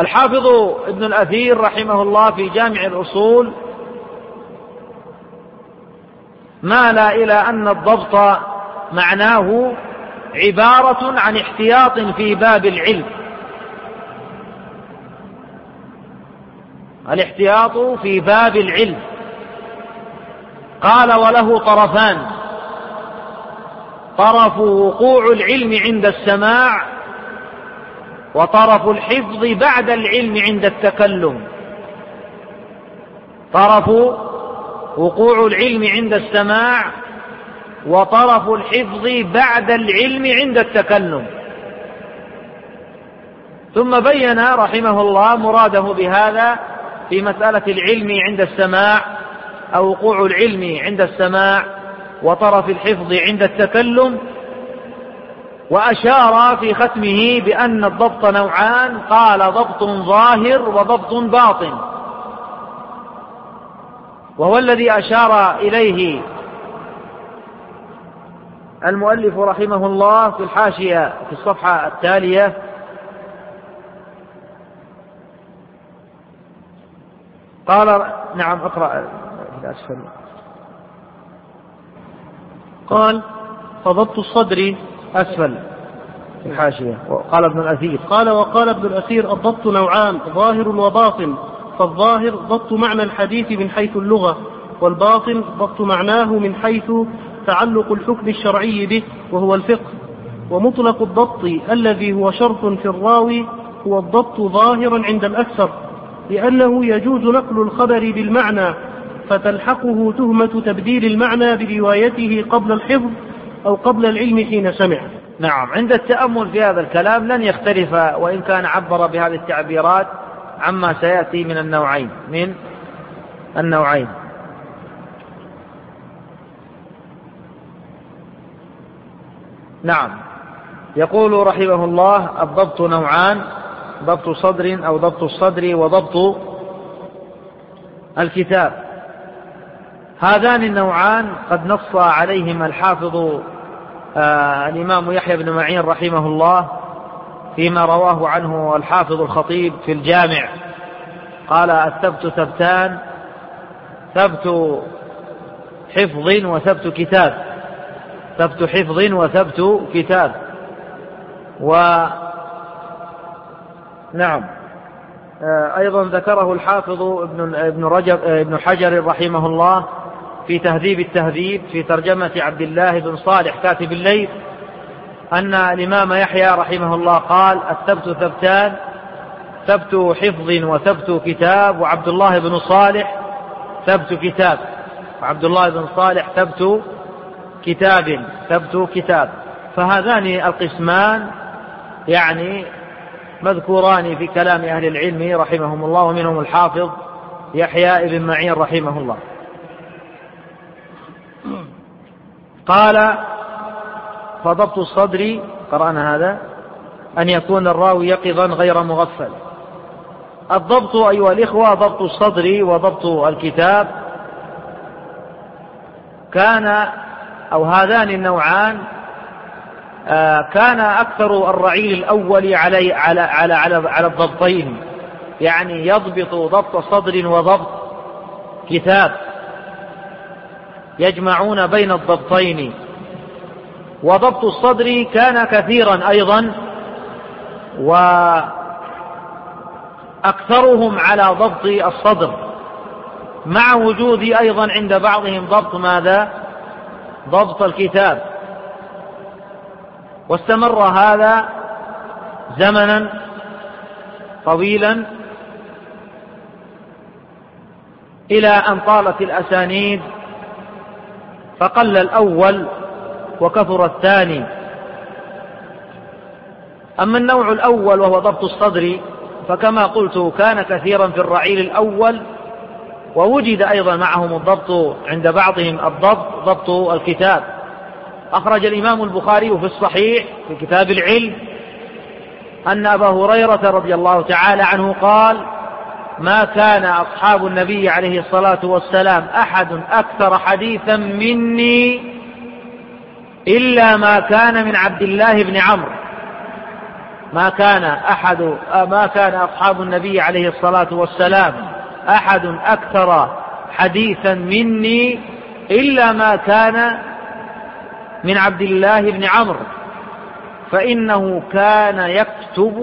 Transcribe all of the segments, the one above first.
الحافظ ابن الأثير رحمه الله في جامع الأصول مال إلى أن الضبط معناه عبارة عن احتياط في باب العلم، الاحتياط في باب العلم. قال: وله طرفان: طرف وقوع العلم عند السماع، وطرف الحفظ بعد العلم عند التكلم. طرف وقوع العلم عند السماع، وطرف الحفظ بعد العلم عند التكلم. ثم بين رحمه الله مراده بهذا في مسألة العلم عند السماع أو وقوع العلم عند السماع وطرف الحفظ عند التكلم، وأشار في ختمه بأن الضبط نوعان، قال: ضبط ظاهر وضبط باطن، وهو الذي أشار إليه المؤلف رحمه الله في الحاشية في الصفحة التالية. قال: نعم، اقرأ الأسفل. قال: فضبط الصدر أسفل في الحاشية. قال ابن الأثير: وقال ابن الأثير: الضبط نوعان، ظاهر وباطن. فالظاهر ضبط معنى الحديث من حيث اللغة، والباطن ضبط معناه من حيث تعلق الحكم الشرعي به وهو الفقه. ومطلق الضبط الذي هو شرط في الراوي هو الضبط ظاهرا عند الأكثر، لأنه يجوز نقل الخبر بالمعنى فتلحقه تهمة تبديل المعنى بروايته قبل الحفظ أو قبل العلم حين سمع. نعم، عند التأمل في هذا الكلام لن يختلف، وإن كان عبر بهذه التعبيرات عما سيأتي من النوعين. نعم، يقول رحمه الله: الضبط نوعان، ضبط صدر أو ضبط الصدر وضبط الكتاب. هذان النوعان قد نص عليهما الحافظ الإمام يحيى بن معين رحمه الله فيما رواه عنه الحافظ الخطيب في الجامع. قال: الثبت ثبتان: ثبت حفظ وثبت كتاب. ثبت حفظ وثبت كتاب. نعم، أيضا ذكره الحافظ ابن حجر رحمه الله في تهذيب التهذيب في ترجمة عبد الله بن صالح كاتب الليث أن الإمام يحيى رحمه الله قال: الثبت ثبتان: ثبت حفظ وثبت كتاب. وعبد الله بن صالح ثبت كتاب، وعبد الله بن صالح ثبت كتاب. فهذان القسمان يعني مذكوران في كلام أهل العلم رحمهم الله، ومنهم الحافظ يحيى بن معين رحمه الله. قال: فضبط الصدر، قرأنا هذا، أن يكون الراوي يقظا غير مغفل. الضبط أيها الإخوة، ضبط الصدر وضبط الكتاب، كان أو هذان النوعان كان أكثر الرعيل الأول على الضبطين، يعني يضبط ضبط صدر وضبط كتاب، يجمعون بين الضبطين. وضبط الصدر كان كثيرا أيضا، وأكثرهم على ضبط الصدر، مع وجود أيضا عند بعضهم ضبط ماذا؟ ضبط الكتاب. واستمر هذا زمنا طويلا إلى أن طالت الأسانيد فقل الأول وكثر الثاني. أما النوع الأول وهو ضبط الصدر فكما قلت كان كثيرا في الرعيل الأول، ووجد أيضا معهم الضبط عند بعضهم ضبط الكتاب. أخرج الإمام البخاري في الصحيح في كتاب العلم أن أبا هريرة رضي الله تعالى عنه قال: ما كان أصحاب النبي عليه الصلاة والسلام أحد أكثر حديثا مني إلا ما كان من عبد الله بن عمرو. ما كان أصحاب النبي عليه الصلاة والسلام أحد أكثر حديثا مني إلا ما كان من عبد الله بن عمرو، فإنه كان يكتب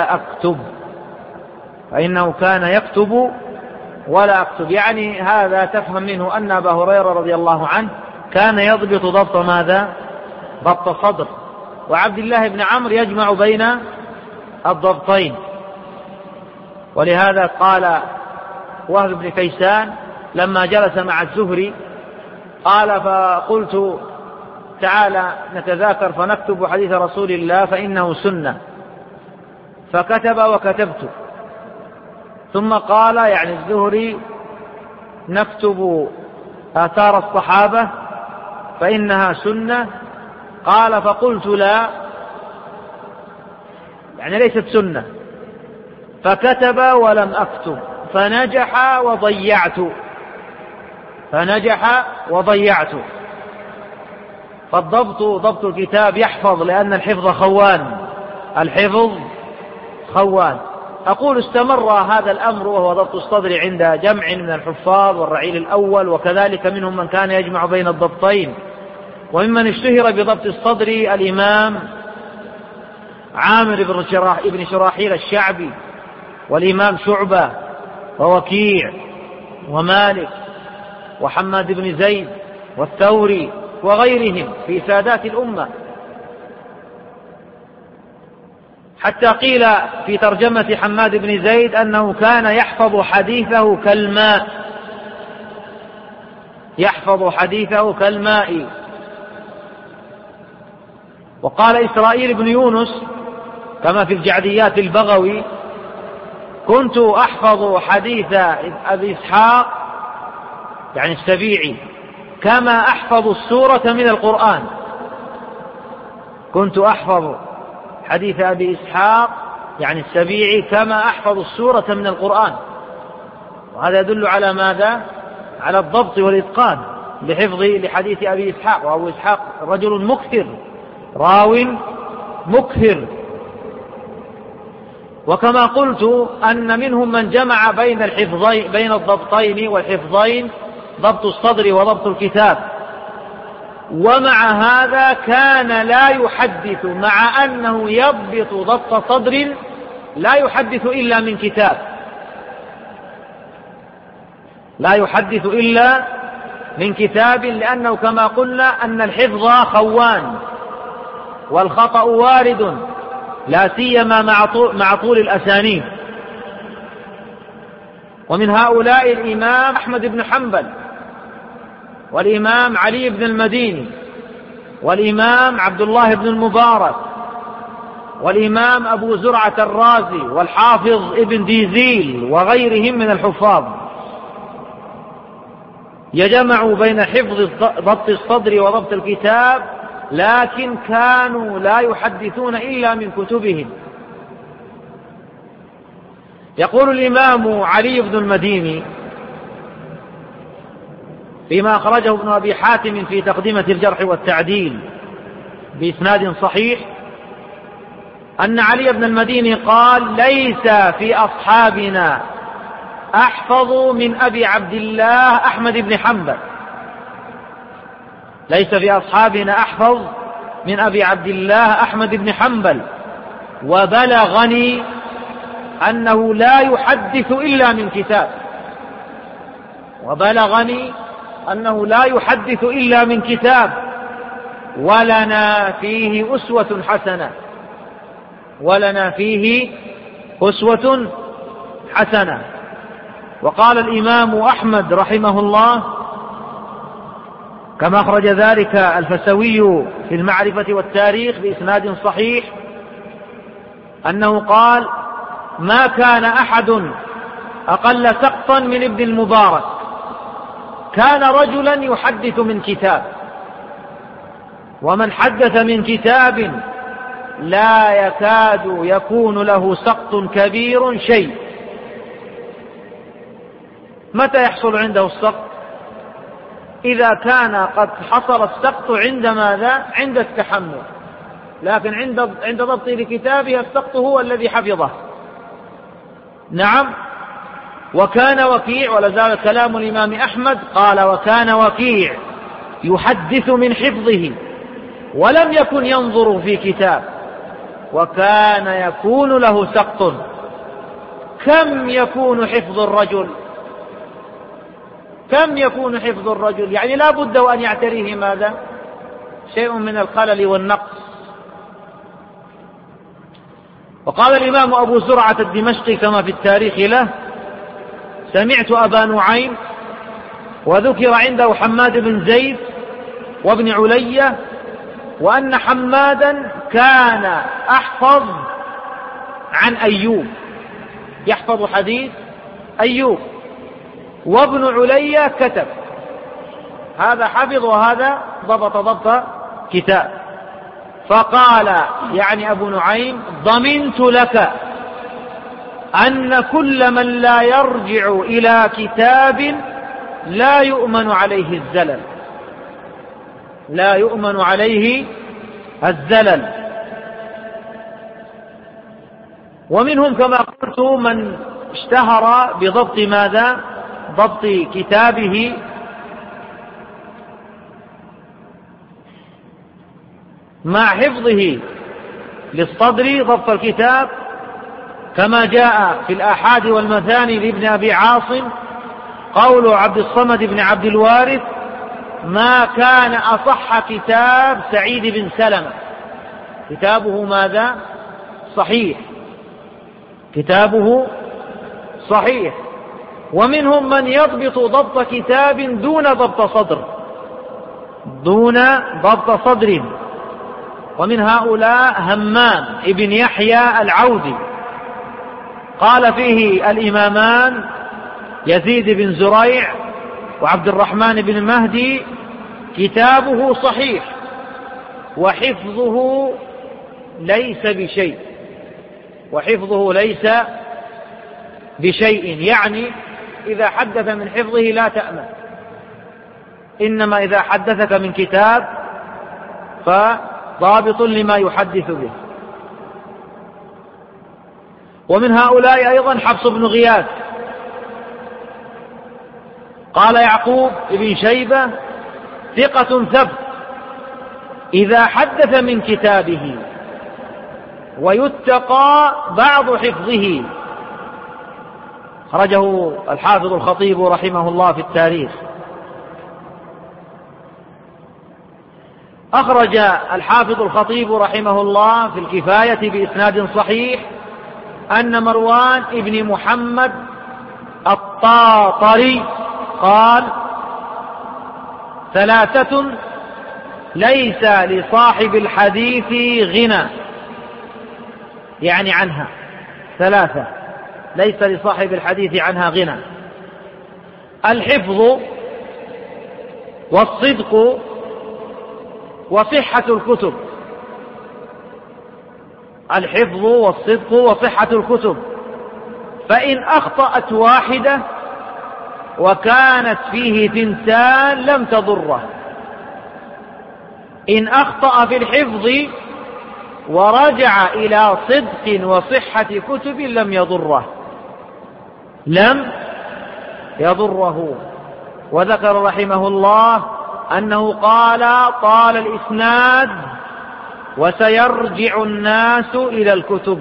ولا أكتب. يعني هذا تفهم منه أن أبا هريرة رضي الله عنه كان يضبط ضبط ماذا؟ ضبط صدر، وعبد الله بن عمرو يجمع بين الضبطين. ولهذا قال وهب بن كيسان لما جلس مع الزهري قال: فقلت تعالى نتذاكر فنكتب حديث رسول الله فإنه سنة، فكتب وكتبت، ثم قال يعني الزهري: نكتب آثار الصحابة فإنها سنة. قال: فقلت لا، يعني ليست سنة، فكتب ولم أكتب، فنجح وضيعت. فالضبط ضبط الكتاب يحفظ، لأن الحفظ خوان. أقول استمر هذا الأمر وهو ضبط الصدر عند جمع من الحفاظ والرعيل الأول، وكذلك منهم من كان يجمع بين الضبطين. وممن اشتهر بضبط الصدر الإمام عامر بن شراحيل الشعبي، والإمام شعبة، ووكيع، ومالك، وحماد بن زيد، والثوري، وغيرهم في سادات الأمة. حتى قيل في ترجمة حماد بن زيد أنه كان يحفظ حديثه كالماء. وقال إسرائيل بن يونس كما في الجعديات البغوي: كنت أحفظ حديث أبي إسحاق يعني السبيعي كما أحفظ السورة من القرآن. كنت أحفظ حديث أبي إسحاق يعني السبيعي كما أحفظ السورة من القرآن. وهذا يدل على ماذا؟ على الضبط والإتقان بحفظه لحديث أبي إسحاق. وأبو إسحاق رجل مكثر، راو مكثر. وكما قلت أن منهم من جمع بين الضبطين والحفظين، ضبط الصدر وضبط الكتاب، ومع هذا كان لا يحدث، مع أنه يضبط ضبط صدر لا يحدث إلا من كتاب، لأنه كما قلنا أن الحفظ خوان والخطأ وارد، لا سيما مع طول الأسانيد. ومن هؤلاء الإمام أحمد بن حنبل، والإمام علي بن المديني، والإمام عبد الله بن المبارك، والإمام أبو زرعة الرازي، والحافظ ابن ديزيل، وغيرهم من الحفاظ. يجمعوا بين حفظ ضبط الصدر وضبط الكتاب، لكن كانوا لا يحدثون إلا من كتبهم. يقول الإمام علي بن المديني فيما أخرجه ابن أبي حاتم في تقدمة الجرح والتعديل بإسناد صحيح أن علي بن المديني قال: ليس في أصحابنا أحفظ من أبي عبد الله أحمد بن حنبل. ليس في أصحابنا أحفظ من أبي عبد الله أحمد بن حنبل، وبلغني أنه لا يحدث إلا من كتاب، ولنا فيه أسوة حسنة. وقال الإمام أحمد رحمه الله كما أخرج ذلك الفسوي في المعرفة والتاريخ بإسناد صحيح أنه قال: ما كان أحد أقل سقطا من ابن المبارك، كان رجلا يحدث من كتاب، ومن حدث من كتاب لا يكاد يكون له سقط كبير شيء. متى يحصل عنده السقط؟ إذا كان قد حصل السقط عند ماذا؟ عند التحمل. لكن عند ضبطه لكتابه السقط هو الذي حفظه. نعم. وكان وكيع، ولا زال كلام الإمام أحمد، قال: وكان وكيع يحدث من حفظه ولم يكن ينظر في كتاب، وكان يكون له سقط. كم يكون حفظ الرجل؟ كم يكون حفظ الرجل؟ يعني لا بد أن يعتريه ماذا؟ شيء من الخلل والنقص. وقال الإمام أبو زرعة الدمشقي كما في التاريخ له: سمعت أبا نعيم وذكر عنده حماد بن زيد وابن علية، وأن حمادا كان أحفظ عن أيوب، يحفظ حديث أيوب، وابن علية كتب، هذا حفظ وهذا ضبط كتاب. فقال يعني أبو نعيم: ضمنت لك أن كل من لا يرجع إلى كتاب لا يؤمن عليه الزلل، لا يؤمن عليه الزلل. ومنهم كما قلت من اشتهر بضبط ماذا؟ ضبط كتابه مع حفظه للصدر ضبط الكتاب، كما جاء في الآحاد والمثاني لابن أبي عاصم قول عبد الصمد بن عبد الوارث: ما كان أصح كتاب سعيد بن سلمة. كتابه ماذا؟ صحيح، كتابه صحيح. ومنهم من يضبط ضبط كتاب دون ضبط صدر، دون ضبط صدر. ومن هؤلاء همام ابن يحيى العودي، قال فيه الإمامان يزيد بن زريع وعبد الرحمن بن مهدي: كتابه صحيح وحفظه ليس بشيء، وحفظه ليس بشيء، يعني إذا حدث من حفظه لا تأمن، إنما إذا حدثك من كتاب فضابط لما يحدث به. ومن هؤلاء أيضا حفص بن غياث، قال يعقوب بن شيبة: ثقة ثبت إذا حدث من كتابه ويتقى بعض حفظه. خرجه الحافظ الخطيب رحمه الله في التاريخ. أخرج الحافظ الخطيب رحمه الله في الكفاية بإسناد صحيح أن مروان ابن محمد الطاطري قال: ثلاثة ليس لصاحب الحديث غنى، يعني عنها، ثلاثة ليس لصاحب الحديث عنها غنى: الحفظ والصدق وصحة الكتب. الحفظ والصدق وصحة الكتب، فإن أخطأت واحدة وكانت فيه ثنتان لم تضره. إن أخطأ في الحفظ ورجع إلى صدق وصحة كتب لم يضره، لم يضره. وذكر رحمه الله أنه قال: طال الإسناد وسيرجع الناس إلى الكتب.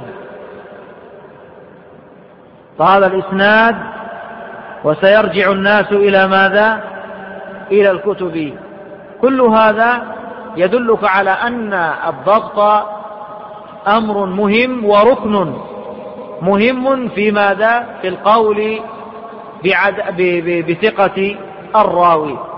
طال الإسناد وسيرجع الناس إلى ماذا؟ إلى الكتب. كل هذا يدلك على أن الضبط أمر مهم وركن مهم في ماذا؟ في القول بثقة الراوي.